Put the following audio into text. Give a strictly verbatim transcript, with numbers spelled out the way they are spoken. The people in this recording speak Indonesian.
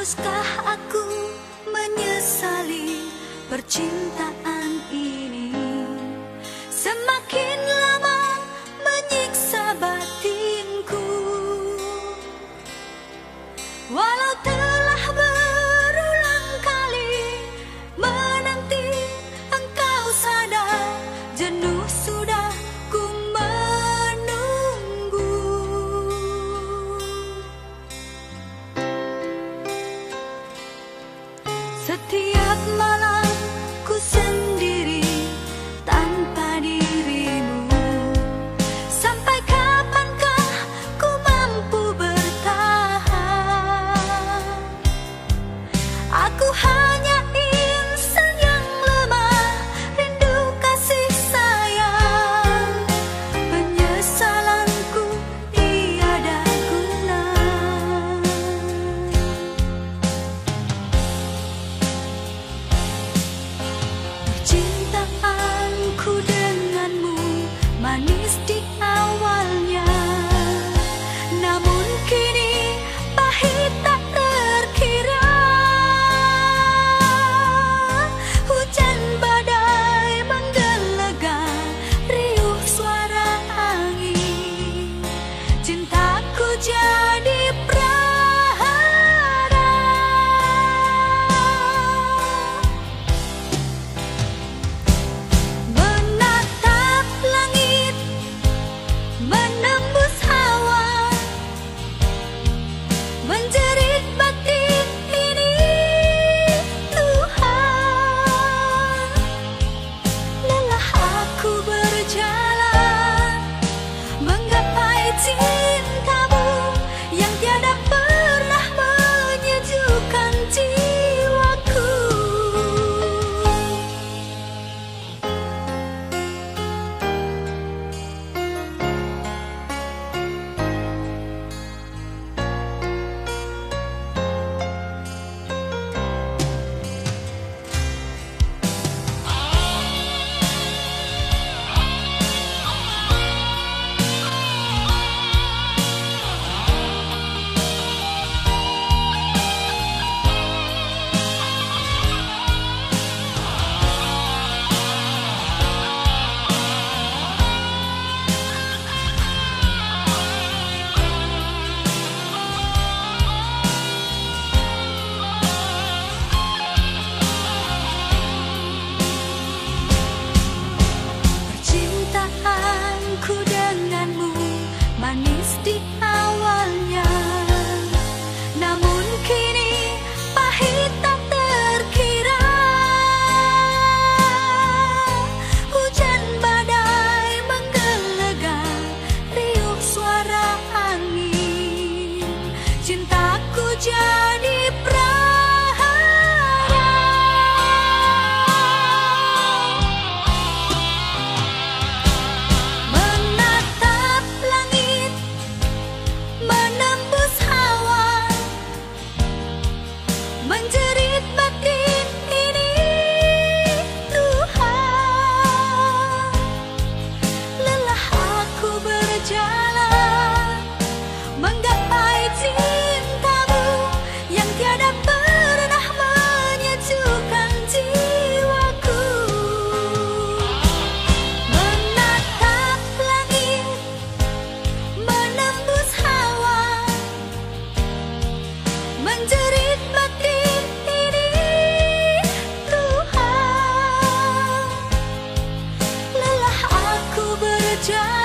Haruskah aku menyesali percintaan ini? Semakin lama menyiksa batinku. Walau telah berulang kali menanti engkau sadar, jenuh sudah ku menunggu. Setiap malam ku sendiri tanpa dirimu. Sampai kapankah ku mampu bertahan? Aku hanya insan yang lemah, rindu kasih sayang. Penyesalanku tiada guna. Percintaanku denganmu manis di awalnya, namun kini pahit tak terkira. Hujan badai menggelegar, riuh suara angin. Cintaku jadi prahara. Menatap langit, menembus hawa, menjerit batin ini Tuhan. Lelah aku berjalan menggapai cintamu yang tiada pernah menyejukkan jiwaku. Percintaanku denganmu manis di awalnya, namun kini pahit tak terkira. Hujan badai menggelegar, riuh suara angin. Cintaku jadi prahara. Menatap langit, menembus hawa, menjerit batin ini Tuhan. Lelah aku berjalan menggapai cintamu yang tiada pernah menyejukkan jiwaku. Menatap langit, menembus hawa, menjerit batin ini Tuhan. Lelah aku berjalan menggapai cintamu yang tiada pernah menyejukkan jiwaku. Menatap langit, menembus hawa, menjerit batin ini Tuhan. Lelah aku berjalan